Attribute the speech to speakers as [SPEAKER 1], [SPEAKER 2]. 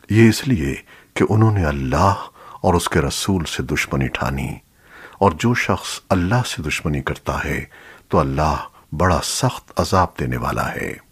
[SPEAKER 1] ये इसलिए कि उन्होंने अल्लाह और उसके रसूल से दुश्मनी ठानी, और जो शख्स अल्लाह से दुश्मनी करता है तो अल्लाह बड़ा सख्त अजाब देने वाला है।